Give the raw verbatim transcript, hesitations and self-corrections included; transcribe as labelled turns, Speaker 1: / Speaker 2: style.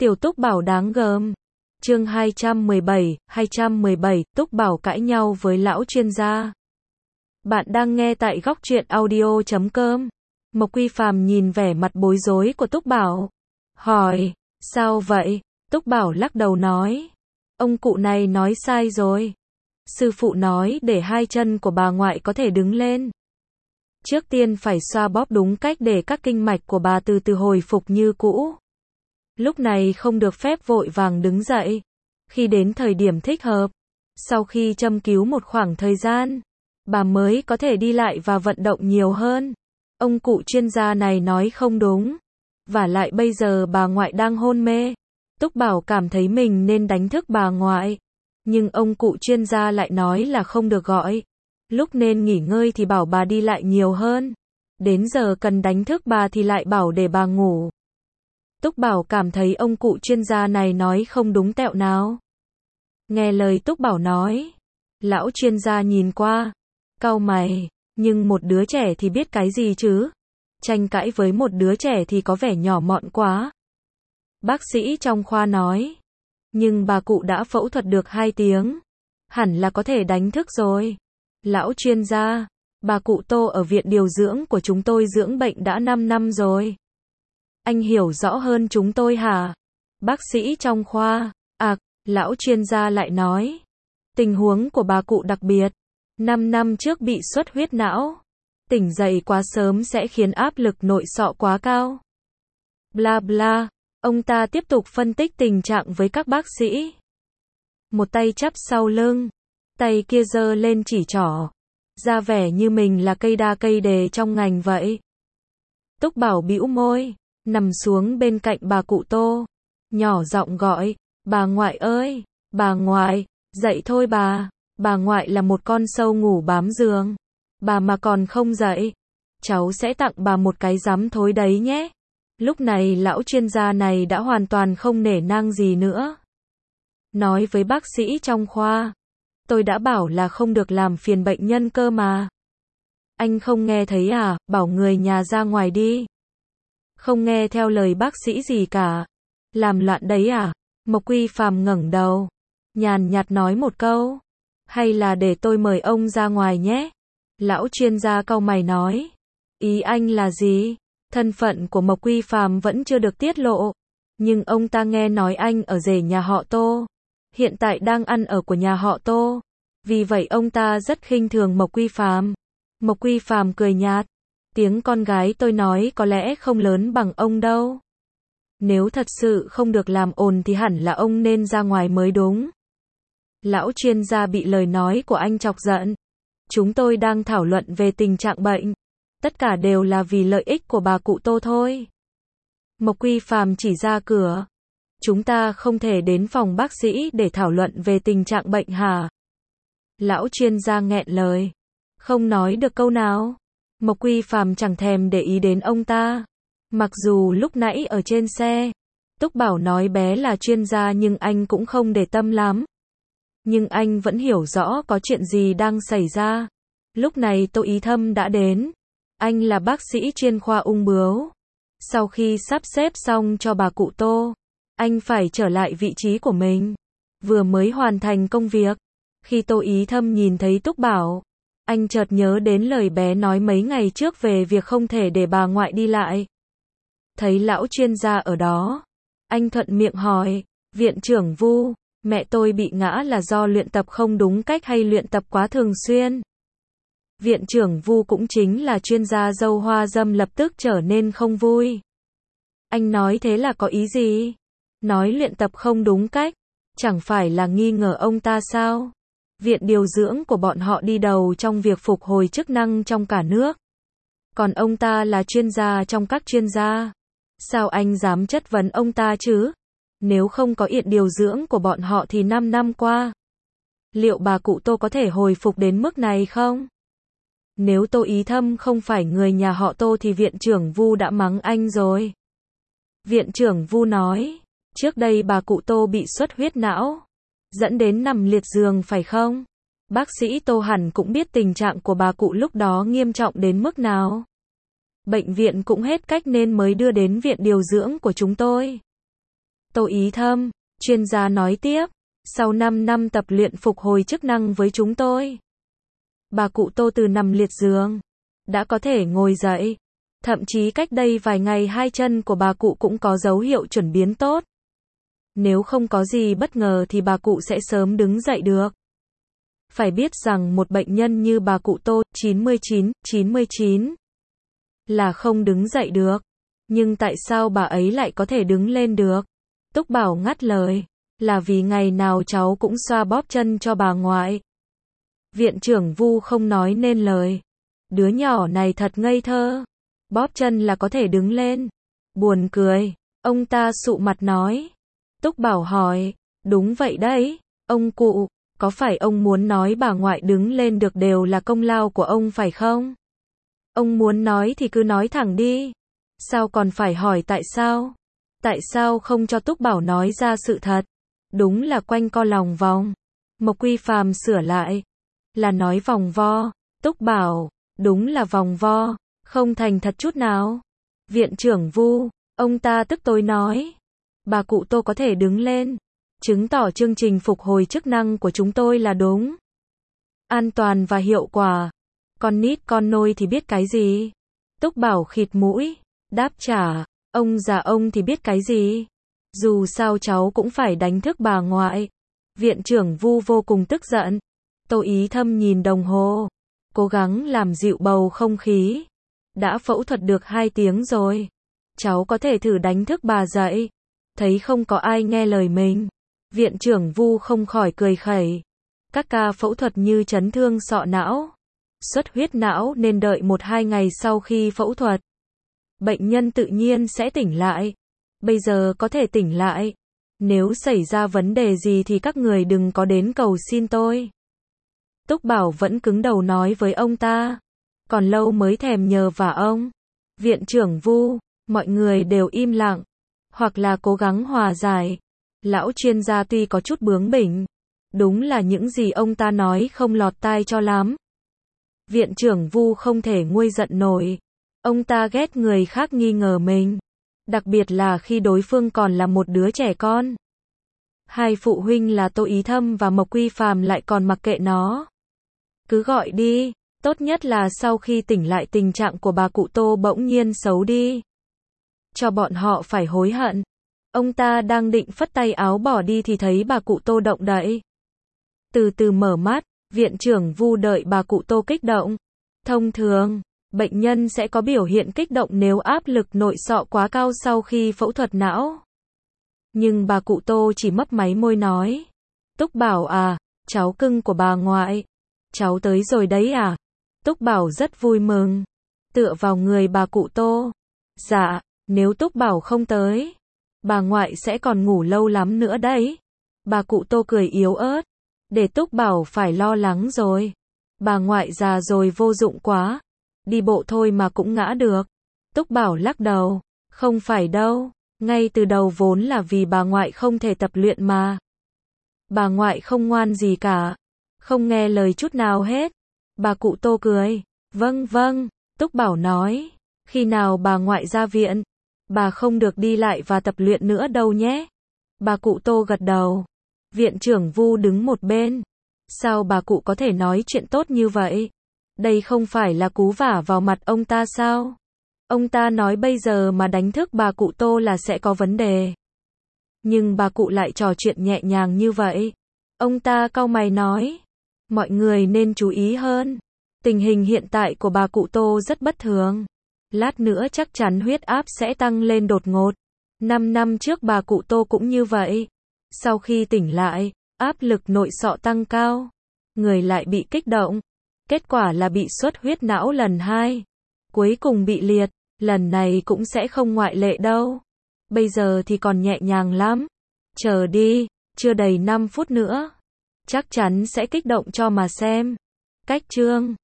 Speaker 1: Tiểu Túc Bảo đáng gờm. Chương hai trăm mười bảy, hai trăm mười bảy, Túc Bảo cãi nhau với lão chuyên gia. Bạn đang nghe tại góc truyện audio chấm com. Mộc Quy Phàm nhìn vẻ mặt bối rối của Túc Bảo, hỏi, sao vậy? Túc Bảo lắc đầu nói, ông cụ này nói sai rồi. Sư phụ nói để hai chân của bà ngoại có thể đứng lên, trước tiên phải xoa bóp đúng cách để các kinh mạch của bà từ từ hồi phục như cũ. Lúc này không được phép vội vàng đứng dậy. Khi đến thời điểm thích hợp, sau khi châm cứu một khoảng thời gian, bà mới có thể đi lại và vận động nhiều hơn. Ông cụ chuyên gia này nói không đúng. Vả lại bây giờ bà ngoại đang hôn mê. Túc Bảo cảm thấy mình nên đánh thức bà ngoại. Nhưng ông cụ chuyên gia lại nói là không được gọi. Lúc nên nghỉ ngơi thì bảo bà đi lại nhiều hơn. Đến giờ cần đánh thức bà thì lại bảo để bà ngủ. Túc Bảo cảm thấy ông cụ chuyên gia này nói không đúng tẹo nào. Nghe lời Túc Bảo nói, lão chuyên gia nhìn qua, cau mày, nhưng một đứa trẻ thì biết cái gì chứ? Tranh cãi với một đứa trẻ thì có vẻ nhỏ mọn quá. Bác sĩ trong khoa nói, nhưng bà cụ đã phẫu thuật được hai tiếng, hẳn là có thể đánh thức rồi. Lão chuyên gia, bà cụ Tô ở viện điều dưỡng của chúng tôi dưỡng bệnh đã năm năm rồi. Anh hiểu rõ hơn chúng tôi hả? Bác sĩ trong khoa, à, lão chuyên gia lại nói, tình huống của bà cụ đặc biệt, năm năm trước bị xuất huyết não, tỉnh dậy quá sớm sẽ khiến áp lực nội sọ quá cao. Bla bla, ông ta tiếp tục phân tích tình trạng với các bác sĩ. Một tay chắp sau lưng, tay kia giơ lên chỉ trỏ, ra vẻ như mình là cây đa cây đề trong ngành vậy. Túc Bảo bĩu môi, nằm xuống bên cạnh bà cụ Tô, nhỏ giọng gọi, bà ngoại ơi, bà ngoại, dậy thôi bà. Bà ngoại là một con sâu ngủ bám giường, bà mà còn không dậy, cháu sẽ tặng bà một cái giám thối đấy nhé. Lúc này lão chuyên gia này đã hoàn toàn không nể nang gì nữa. Nói với bác sĩ trong khoa, tôi đã bảo là không được làm phiền bệnh nhân cơ mà. Anh không nghe thấy à, bảo người nhà ra ngoài đi. Không nghe theo lời bác sĩ gì cả. Làm loạn đấy à? Mộc Quy Phàm ngẩng đầu, nhàn nhạt nói một câu. Hay là để tôi mời ông ra ngoài nhé? Lão chuyên gia cau mày nói. Ý anh là gì? Thân phận của Mộc Quy Phàm vẫn chưa được tiết lộ. Nhưng ông ta nghe nói anh ở rể nhà họ Tô. Hiện tại đang ăn ở của nhà họ Tô. Vì vậy ông ta rất khinh thường Mộc Quy Phàm. Mộc Quy Phàm cười nhạt. Tiếng con gái tôi nói có lẽ không lớn bằng ông đâu. Nếu thật sự không được làm ồn thì hẳn là ông nên ra ngoài mới đúng. Lão chuyên gia bị lời nói của anh chọc giận. Chúng tôi đang thảo luận về tình trạng bệnh. Tất cả đều là vì lợi ích của bà cụ Tô thôi. Mộc Quy Phàm chỉ ra cửa. Chúng ta không thể đến phòng bác sĩ để thảo luận về tình trạng bệnh hả? Lão chuyên gia nghẹn lời, không nói được câu nào. Mộc Quy Phàm chẳng thèm để ý đến ông ta. Mặc dù lúc nãy ở trên xe, Túc Bảo nói bé là chuyên gia nhưng anh cũng không để tâm lắm. Nhưng anh vẫn hiểu rõ có chuyện gì đang xảy ra. Lúc này Tô Ý Thâm đã đến. Anh là bác sĩ chuyên khoa ung bướu. Sau khi sắp xếp xong cho bà cụ Tô, anh phải trở lại vị trí của mình. Vừa mới hoàn thành công việc. Khi Tô Ý Thâm nhìn thấy Túc Bảo, anh chợt nhớ đến lời bé nói mấy ngày trước về việc không thể để bà ngoại đi lại. Thấy lão chuyên gia ở đó, anh thuận miệng hỏi, viện trưởng Vu, mẹ tôi bị ngã là do luyện tập không đúng cách hay luyện tập quá thường xuyên? Viện trưởng Vu cũng chính là chuyên gia dâu hoa dâm lập tức trở nên không vui. Anh nói thế là có ý gì? Nói luyện tập không đúng cách, chẳng phải là nghi ngờ ông ta sao? Viện điều dưỡng của bọn họ đi đầu trong việc phục hồi chức năng trong cả nước. Còn ông ta là chuyên gia trong các chuyên gia. Sao anh dám chất vấn ông ta chứ? Nếu không có viện điều dưỡng của bọn họ thì năm năm qua, liệu bà cụ Tô có thể hồi phục đến mức này không? Nếu Tô Ý Thâm không phải người nhà họ Tô thì viện trưởng Vu đã mắng anh rồi. Viện trưởng Vu nói, trước đây bà cụ Tô bị xuất huyết não, dẫn đến nằm liệt giường phải không? Bác sĩ Tô hẳn cũng biết tình trạng của bà cụ lúc đó nghiêm trọng đến mức nào. Bệnh viện cũng hết cách nên mới đưa đến viện điều dưỡng của chúng tôi. Tô Ý Thâm, chuyên gia nói tiếp, sau năm năm tập luyện phục hồi chức năng với chúng tôi, bà cụ Tô từ nằm liệt giường, đã có thể ngồi dậy. Thậm chí cách đây vài ngày hai chân của bà cụ cũng có dấu hiệu chuyển biến tốt. Nếu không có gì bất ngờ thì bà cụ sẽ sớm đứng dậy được. Phải biết rằng một bệnh nhân như bà cụ Tô, chín mươi chín, chín mươi chín, là không đứng dậy được. Nhưng tại sao bà ấy lại có thể đứng lên được? Túc Bảo ngắt lời, là vì ngày nào cháu cũng xoa bóp chân cho bà ngoại. Viện trưởng Vu không nói nên lời. Đứa nhỏ này thật ngây thơ. Bóp chân là có thể đứng lên. Buồn cười. Ông ta sụ mặt nói. Túc Bảo hỏi, đúng vậy đấy, ông cụ, có phải ông muốn nói bà ngoại đứng lên được đều là công lao của ông phải không? Ông muốn nói thì cứ nói thẳng đi. Sao còn phải hỏi tại sao? Tại sao không cho Túc Bảo nói ra sự thật? Đúng là quanh co lòng vòng. Mộc Quy Phàm sửa lại. Là nói vòng vo. Túc Bảo, đúng là vòng vo, không thành thật chút nào. Viện trưởng Vu, ông ta tức tối nói. Bà cụ Tô có thể đứng lên, chứng tỏ chương trình phục hồi chức năng của chúng tôi là đúng, an toàn và hiệu quả. Con nít con nôi thì biết cái gì? Túc Bảo khịt mũi, đáp trả, ông già ông thì biết cái gì? Dù sao cháu cũng phải đánh thức bà ngoại. Viện trưởng Vu vô cùng tức giận. Tô Ý Thâm nhìn đồng hồ, cố gắng làm dịu bầu không khí. Đã phẫu thuật được hai tiếng rồi, cháu có thể thử đánh thức bà dậy. Thấy không có ai nghe lời mình, viện trưởng Vu không khỏi cười khẩy. Các ca phẫu thuật như chấn thương sọ não, xuất huyết não nên đợi một hai ngày sau khi phẫu thuật, bệnh nhân tự nhiên sẽ tỉnh lại. Bây giờ có thể tỉnh lại. Nếu xảy ra vấn đề gì thì các người đừng có đến cầu xin tôi. Túc Bảo vẫn cứng đầu nói với ông ta. Còn lâu mới thèm nhờ vả ông. Viện trưởng Vu, mọi người đều im lặng. Hoặc là cố gắng hòa giải. Lão chuyên gia tuy có chút bướng bỉnh, đúng là những gì ông ta nói không lọt tai cho lắm. Viện trưởng Vu không thể nguôi giận nổi. Ông ta ghét người khác nghi ngờ mình, đặc biệt là khi đối phương còn là một đứa trẻ con. Hai phụ huynh là Tô Ý Thâm và Mộc Quy Phàm lại còn mặc kệ nó. Cứ gọi đi, tốt nhất là sau khi tỉnh lại tình trạng của bà cụ Tô bỗng nhiên xấu đi, cho bọn họ phải hối hận. Ông ta đang định phất tay áo bỏ đi thì thấy bà cụ Tô động đậy. Từ từ mở mắt, viện trưởng Vu đợi bà cụ Tô kích động. Thông thường, bệnh nhân sẽ có biểu hiện kích động nếu áp lực nội sọ quá cao sau khi phẫu thuật não. Nhưng bà cụ Tô chỉ mấp máy môi nói. Túc Bảo à, cháu cưng của bà ngoại. Cháu tới rồi đấy à? Túc Bảo rất vui mừng. Tựa vào người bà cụ Tô. Dạ, nếu Túc Bảo không tới, bà ngoại sẽ còn ngủ lâu lắm nữa đấy. Bà cụ Tô cười yếu ớt. Để Túc Bảo phải lo lắng rồi. Bà ngoại già rồi vô dụng quá. Đi bộ thôi mà cũng ngã được. Túc Bảo lắc đầu. Không phải đâu. Ngay từ đầu vốn là vì bà ngoại không thể tập luyện mà. Bà ngoại không ngoan gì cả. Không nghe lời chút nào hết. Bà cụ Tô cười. Vâng vâng, Túc Bảo nói. Khi nào bà ngoại ra viện, bà không được đi lại và tập luyện nữa đâu nhé. Bà cụ Tô gật đầu. Viện trưởng Vu đứng một bên. Sao bà cụ có thể nói chuyện tốt như vậy? Đây không phải là cú vả vào mặt ông ta sao? Ông ta nói bây giờ mà đánh thức bà cụ Tô là sẽ có vấn đề. Nhưng bà cụ lại trò chuyện nhẹ nhàng như vậy. Ông ta cau mày nói. Mọi người nên chú ý hơn. Tình hình hiện tại của bà cụ Tô rất bất thường. Lát nữa chắc chắn huyết áp sẽ tăng lên đột ngột. Năm năm trước bà cụ Tô cũng như vậy. Sau khi tỉnh lại, áp lực nội sọ tăng cao. Người lại bị kích động. Kết quả là bị xuất huyết não lần hai. Cuối cùng bị liệt. Lần này cũng sẽ không ngoại lệ đâu. Bây giờ thì còn nhẹ nhàng lắm. Chờ đi, chưa đầy năm phút nữa. Chắc chắn sẽ kích động cho mà xem. Cách chương